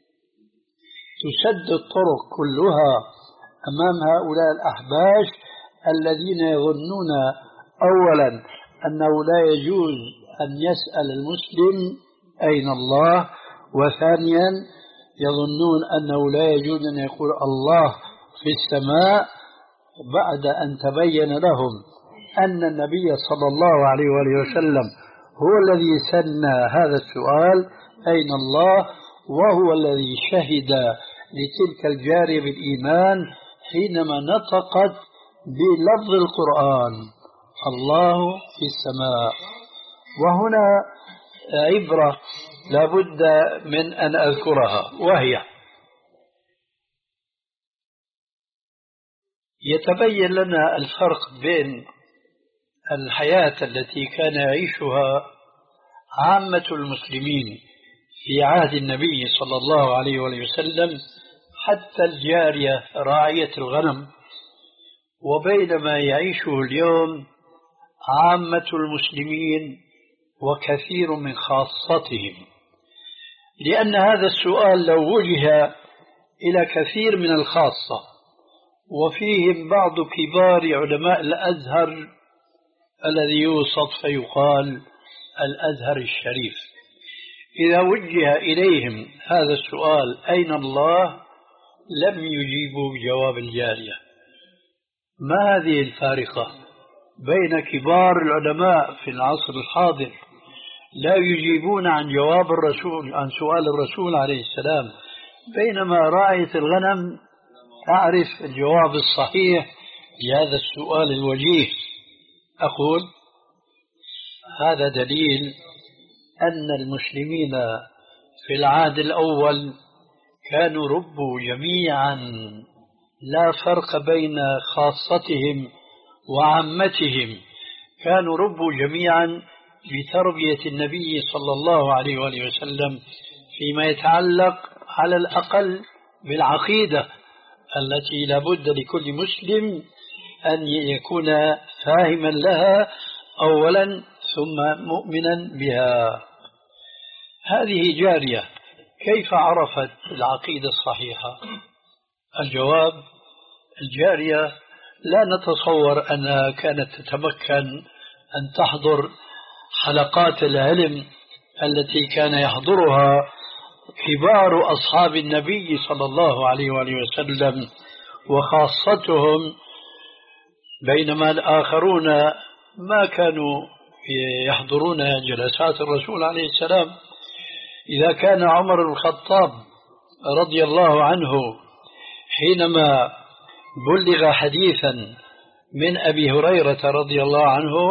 تسد الطرق كلها أمام هؤلاء الأحباش الذين يظنون أولا أنه لا يجوز أن يسأل المسلم أين الله، وثانيا يظنون أنه لا يجوز أن يقول الله في السماء بعد أن تبين لهم أن النبي صلى الله عليه وآله وسلم هو الذي سنى هذا السؤال أين الله، وهو الذي شهد لتلك الجارية بالإيمان حينما نطقت بلفظ القرآن: الله في السماء. وهنا عبرة لابد من أن أذكرها، وهي: يتبين لنا الفرق بين الحياة التي كان يعيشها عامة المسلمين في عهد النبي صلى الله عليه وسلم حتى الجارية راعية الغنم، وبين ما يعيشه اليوم عامة المسلمين وكثير من خاصتهم. لأن هذا السؤال لو وجه إلى كثير من الخاصة وفيهم بعض كبار علماء الأزهر الذي يوصف فيقال الأزهر الشريف، إذا وجه إليهم هذا السؤال أين الله لم يجيبوا بجواب الجارية. ما هذه الفارقة بين كبار العلماء في العصر الحاضر لا يجيبون عن جواب الرسول عن سؤال الرسول عليه السلام، بينما راعية الغنم تعرف الجواب الصحيح لهذا السؤال الوجيه؟ أقول هذا دليل أن المسلمين في العهد الأول كانوا ربوا جميعا، لا فرق بين خاصتهم وعامتهم، كانوا ربوا جميعا بتربية النبي صلى الله عليه وآله وسلم فيما يتعلق على الأقل بالعقيدة التي لابد لكل مسلم أن يكون فاهما لها أولا ثم مؤمنا بها. هذه جارية كيف عرفت العقيدة الصحيحة؟ الجواب: الجارية لا نتصور أنها كانت تتمكن أن تحضر حلقات العلم التي كان يحضرها كبار أصحاب النبي صلى الله عليه وآله وسلم وخاصتهم، بينما الآخرون ما كانوا يحضرون جلسات الرسول عليه السلام. إذا كان عمر بن الخطاب رضي الله عنه حينما بلغ حديثا من أبي هريرة رضي الله عنه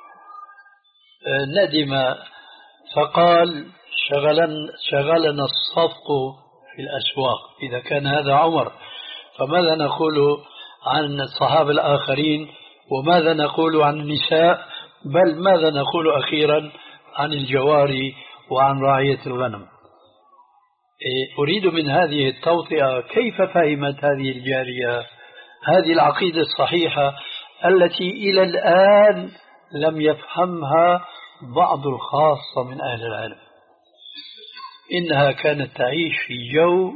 ندم فقال شغلن شغلنا الصفق في الأسواق. إذا كان هذا عمر فماذا نقول عن الصحابة الآخرين، وماذا نقول عن النساء، بل ماذا نقول أخيرا عن الجواري وعن رعية الغنم. أريد من هذه التوطئة كيف فهمت هذه الجارية هذه العقيدة الصحيحة التي إلى الآن لم يفهمها بعض الخاصة من أهل العلم. إنها كانت تعيش في جو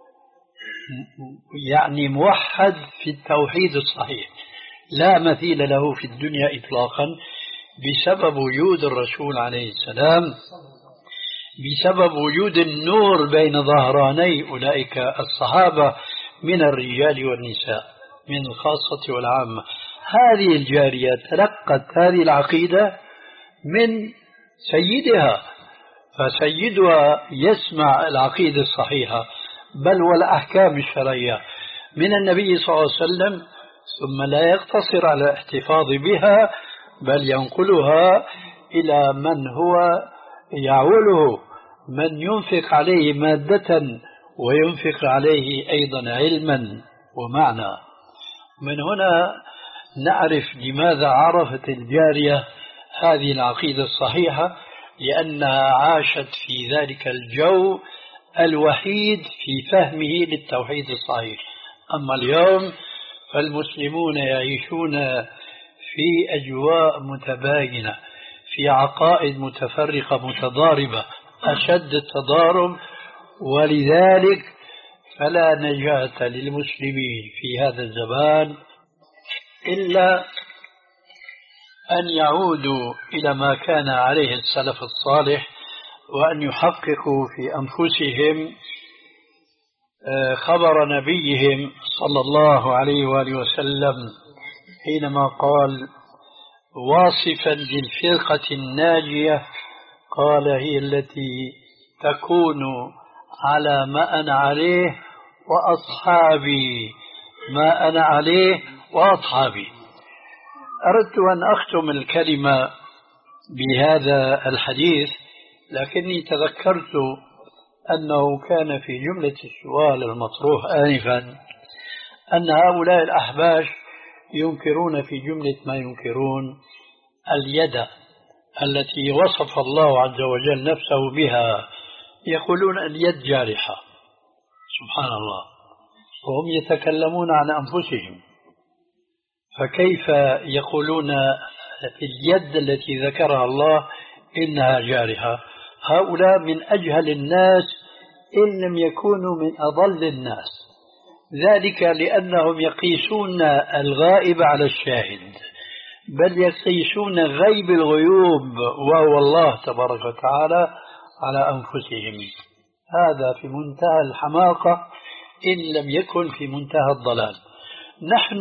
يعني موحد في التوحيد الصحيح لا مثيل له في الدنيا إطلاقا، بسبب وجود الرسول عليه السلام، بسبب وجود النور بين ظهراني أولئك الصحابة من الرجال والنساء، من الخاصة والعامة. هذه الجارية تلقت هذه العقيدة من سيدها، فسيدها يسمع العقيدة الصحيحة بل والأحكام الشرعية من النبي صلى الله عليه وسلم، ثم لا يقتصر على الاحتفاظ بها بل ينقلها إلى من هو يعوله، من ينفق عليه مادة وينفق عليه أيضا علما ومعنى. من هنا نعرف لماذا عرفت الجارية هذه العقيدة الصحيحة، لأنها عاشت في ذلك الجو الوحيد في فهمه للتوحيد الصحيح. أما اليوم فالمسلمون يعيشون في أجواء متباينة، في عقائد متفرقة متضاربة أشد التضارب، ولذلك فلا نجاة للمسلمين في هذا الزمان إلا أن يعودوا إلى ما كان عليه السلف الصالح، وأن يحققوا في أنفسهم خبر نبيهم صلى الله عليه وآله وسلم حينما قال واصفا للفرقة الناجية قال هي التي تكون على ما أنا عليه وأصحابي، ما أنا عليه وأصحابي. أردت أن أختم الكلمة بهذا الحديث، لكني تذكرت أنه كان في جملة السؤال المطروح آنفا أن هؤلاء الأحباش ينكرون في جملة ما ينكرون اليد التي وصف الله عز وجل نفسه بها، يقولون اليد جارحة. سبحان الله، وهم يتكلمون عن أنفسهم، فكيف يقولون اليد التي ذكرها الله إنها جارحة؟ هؤلاء من أجهل الناس إن لم يكونوا من أضل الناس، ذلك لأنهم يقيسون الغائب على الشاهد، بل يقيسون غيب الغيوب وهو الله تبارك وتعالى على أنفسهم. هذا في منتهى الحماقة إن لم يكن في منتهى الضلال. نحن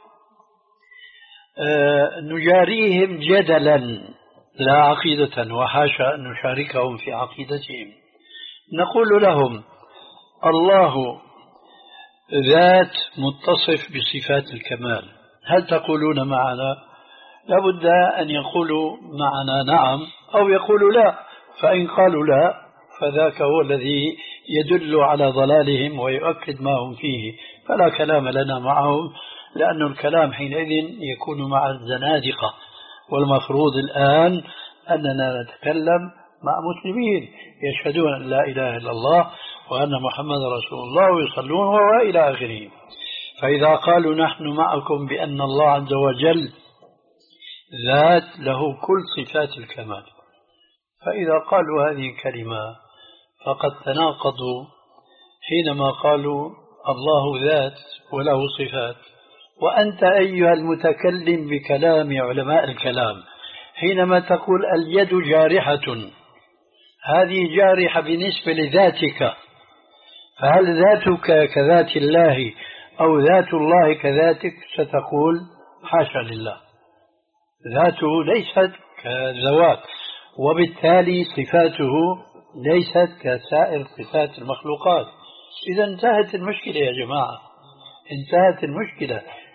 نجاريهم جدلا لا عقيدة، وحاشا أن نشاركهم في عقيدتهم. نقول لهم الله ذات متصف بصفات الكمال، هل تقولون معنا؟ لابد أن يقولوا معنا نعم أو يقولوا لا، فإن قالوا لا فذاك هو الذي يدل على ضلالهم ويؤكد ما هم فيه، فلا كلام لنا معهم، لأن الكلام حينئذ يكون مع الزنادقة، والمفروض الآن أننا نتكلم مع مسلمين يشهدون أن لا إله إلا الله وأن محمد رسول الله ويصلون وإلى آخره. فإذا قالوا نحن معكم بأن الله عز وجل ذات له كل صفات الكمال، فإذا قالوا هذه الكلمة فقد تناقضوا حينما قالوا الله ذات وله صفات، وأنت أيها المتكلم بكلام علماء الكلام حينما تقول اليد جارحة، هذه جارحة بالنسبة لذاتك، فهل ذاتك كذات الله أو ذات الله كذاتك؟ ستقول حاشا لله، ذاته ليست كذوات، وبالتالي صفاته ليست كسائر صفات المخلوقات. إذا انتهت المشكلة يا جماعة، انتهت المشكلة.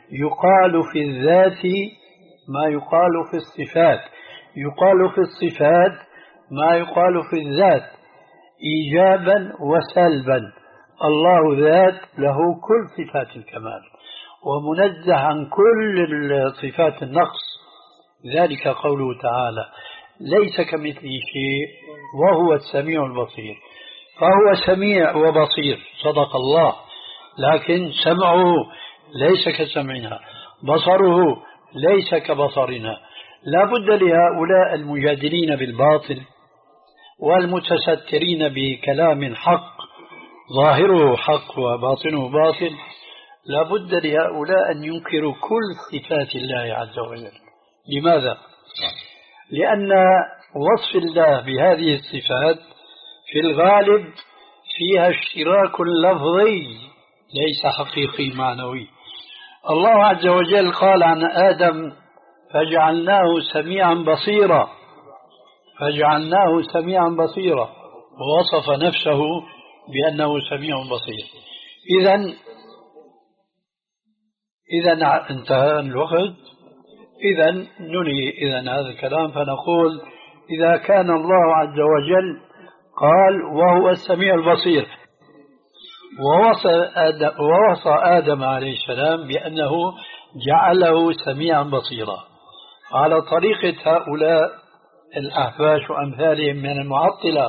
يقال في الذات ما يقال في الصفات، يقال في الصفات ما يقال في الذات إيجابا وسلبا. الله ذات له كل صفات الكمال ومنزه عن كل صفات النقص، ذلك قوله تعالى ليس كمثله شيء وهو السميع البصير. فهو سميع وبصير صدق الله، لكن سمعه ليس كسمعنا، بصره ليس كبصرنا. لا بد لهؤلاء المجادلين بالباطل والمتسترين بكلام حق ظاهره حق وباطنه باطل، لا بد لهؤلاء أن ينكروا كل صفات الله عز وجل. لماذا؟ لأن وصف الله بهذه الصفات في الغالب فيها اشتراك لفظي ليس حقيقي معنوي. الله عز وجل قال عن آدم فجعلناه سميعا بصيرا، فجعلناه سميعا بصيرا، ووصف نفسه بأنه سميع بصير. إذن إذن انتهى الوقت، إذن ننهي إذن هذا الكلام فنقول إذا كان الله عز وجل قال وهو السميع البصير ووصى آدم, ووصى آدم عليه السلام بأنه جعله سميعا بصيرا، على طريقة هؤلاء الأحباش وأمثالهم من المعطلة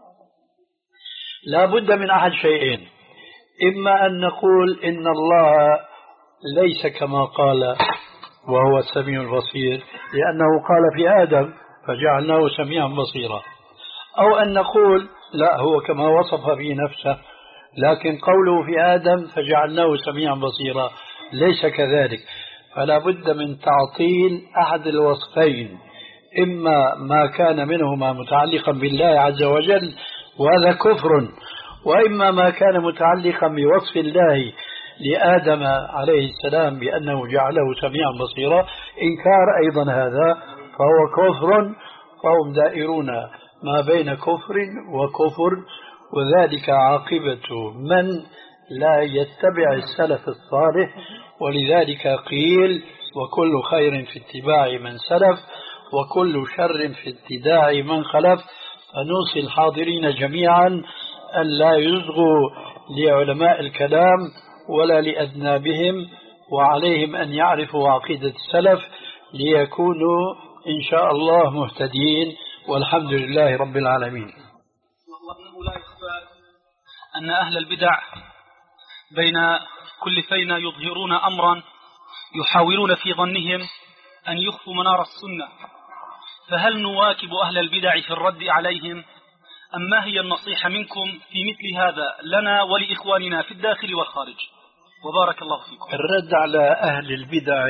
لا بد من أحد شيئين: إما أن نقول إن الله ليس كما قال وهو السميع البصير لأنه قال في آدم فجعلناه سميعا بصيرا، أو أن نقول لا هو كما وصف به نفسه لكن قوله في آدم فجعلناه سميعا بصيرا ليس كذلك. فلا بد من تعطيل أحد الوصفين، إما ما كان منهما متعلقا بالله عز وجل وهذا كفر، وإما ما كان متعلقا بوصف الله لآدم عليه السلام بأنه جعله سميعا بصيرا إنكار أيضا هذا فهو كفر. فهم دائرون ما بين كفر وكفر، وذلك عاقبة من لا يتبع السلف الصالح. ولذلك قيل وكل خير في اتباع من سلف وكل شر في ابتداع من خلف. فنوصي الحاضرين جميعا أن لا يصغوا لعلماء الكلام ولا لأذنابهم، وعليهم أن يعرفوا عقيدة السلف ليكونوا إن شاء الله مهتدين، والحمد لله رب العالمين. وأنه لا يخفى أن أهل البدع بين كل فينا يظهرون أمرا يحاولون في ظنهم أن يخفوا منار السنة، فهل نواكب أهل البدع في الرد عليهم أم ما هي النصيحة منكم في مثل هذا لنا ولإخواننا في الداخل والخارج؟ وبارك الله فيكم. الرد على أهل البدع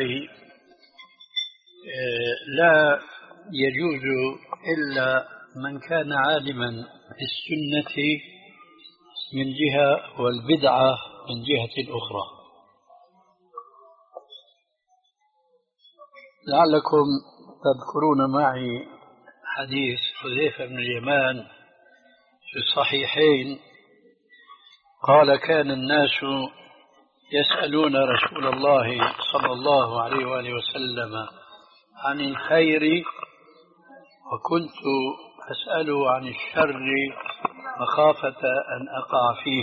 لا يجوز إلا من كان عالما بالسنة من جهة والبدعة من جهة أخرى. لعلكم تذكرون معي حديث حذيفة بن اليمان في الصحيحين قال كان الناس يسألون رسول الله صلى الله عليه وآله وسلم عن الخير وكنت أسأله عن الشر مخافة أن أقع فيه.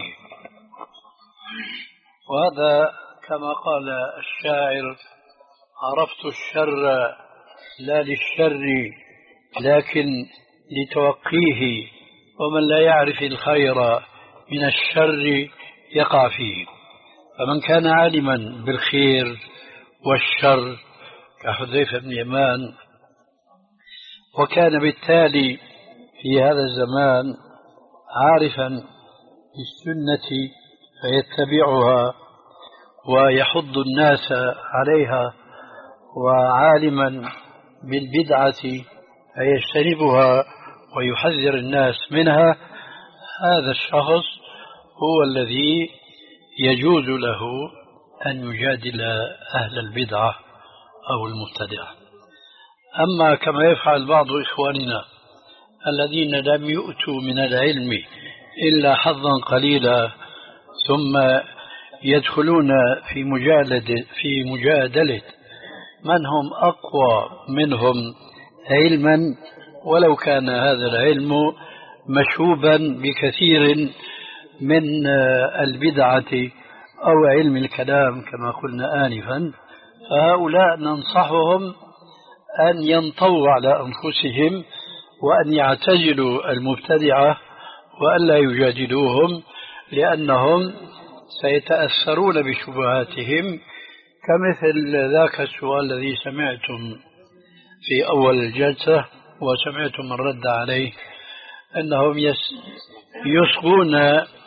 وهذا كما قال الشاعر عرفت الشر لا للشر لكن لتوقيه، ومن لا يعرف الخير من الشر يقع فيه. فمن كان عالما بالخير والشر كحذيفة بن يمان وكان بالتالي في هذا الزمان عارفا بالسنة فيتبعها ويحض الناس عليها، وعالما بالبدعة فيجتنبها ويحذر الناس منها، هذا الشخص هو الذي يجوز له أن يجادل أهل البدعة أو المبتدعة. أما كما يفعل بعض إخواننا الذين لم يؤتوا من العلم إلا حظا قليلا ثم يدخلون في مجادلة في مجادلة من هم أقوى منهم علما، ولو كان هذا العلم مشوبا بكثير من البدعة أو علم الكلام كما قلنا آنفا. فهؤلاء ننصحهم أن ينطوا على أنفسهم وأن يعتزلوا المبتدعة وأن لا يجادلوهم، لأنهم سيتأثرون بشبهاتهم، كمثل ذاك السؤال الذي سمعتم في أول الجلسة وسمعتم الرد عليه، أنهم يصغون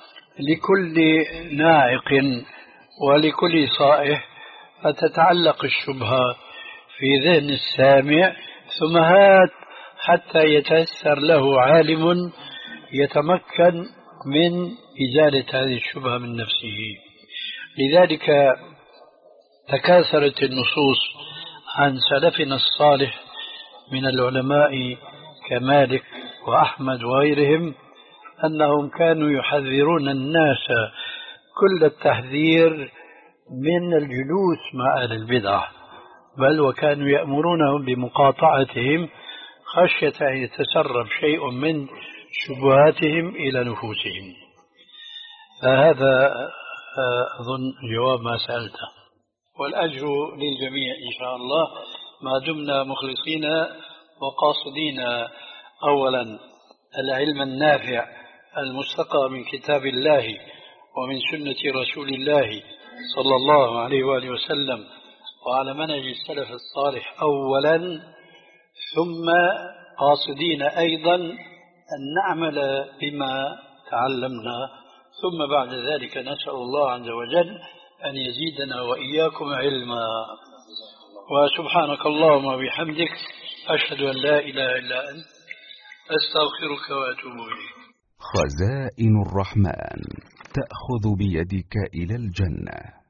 لكل ناعق ولكل صائح، فتتعلق الشبهة في ذهن السامع، ثم هات حتى يتأثر له عالم يتمكن من إزالة هذه الشبهة من نفسه. لذلك تكاثرت النصوص عن سلفنا الصالح من العلماء كمالك وأحمد وغيرهم أنهم كانوا يحذرون الناس كل التحذير من الجلوس مع أهل البدعة، بل وكانوا يأمرونهم بمقاطعتهم خشية أن يتسرب شيء من شبهاتهم إلى نفوسهم. فهذا أظن جواب ما سألته، والأجر للجميع إن شاء الله ما دمنا مخلصين وقاصدين أولا العلم النافع المستقى من كتاب الله ومن سنة رسول الله صلى الله عليه وآله وسلم وعلى منهج السلف الصالح أولا، ثم قاصدين أيضا أن نعمل بما تعلمنا، ثم بعد ذلك نسأل الله عز وجل أن يزيدنا وإياكم علما. وسبحانك اللهم وبحمدك أشهد أن لا إله إلا أنت أستغفرك وأتوب إليك. خزائن الرحمن تأخذ بيدك إلى الجنة.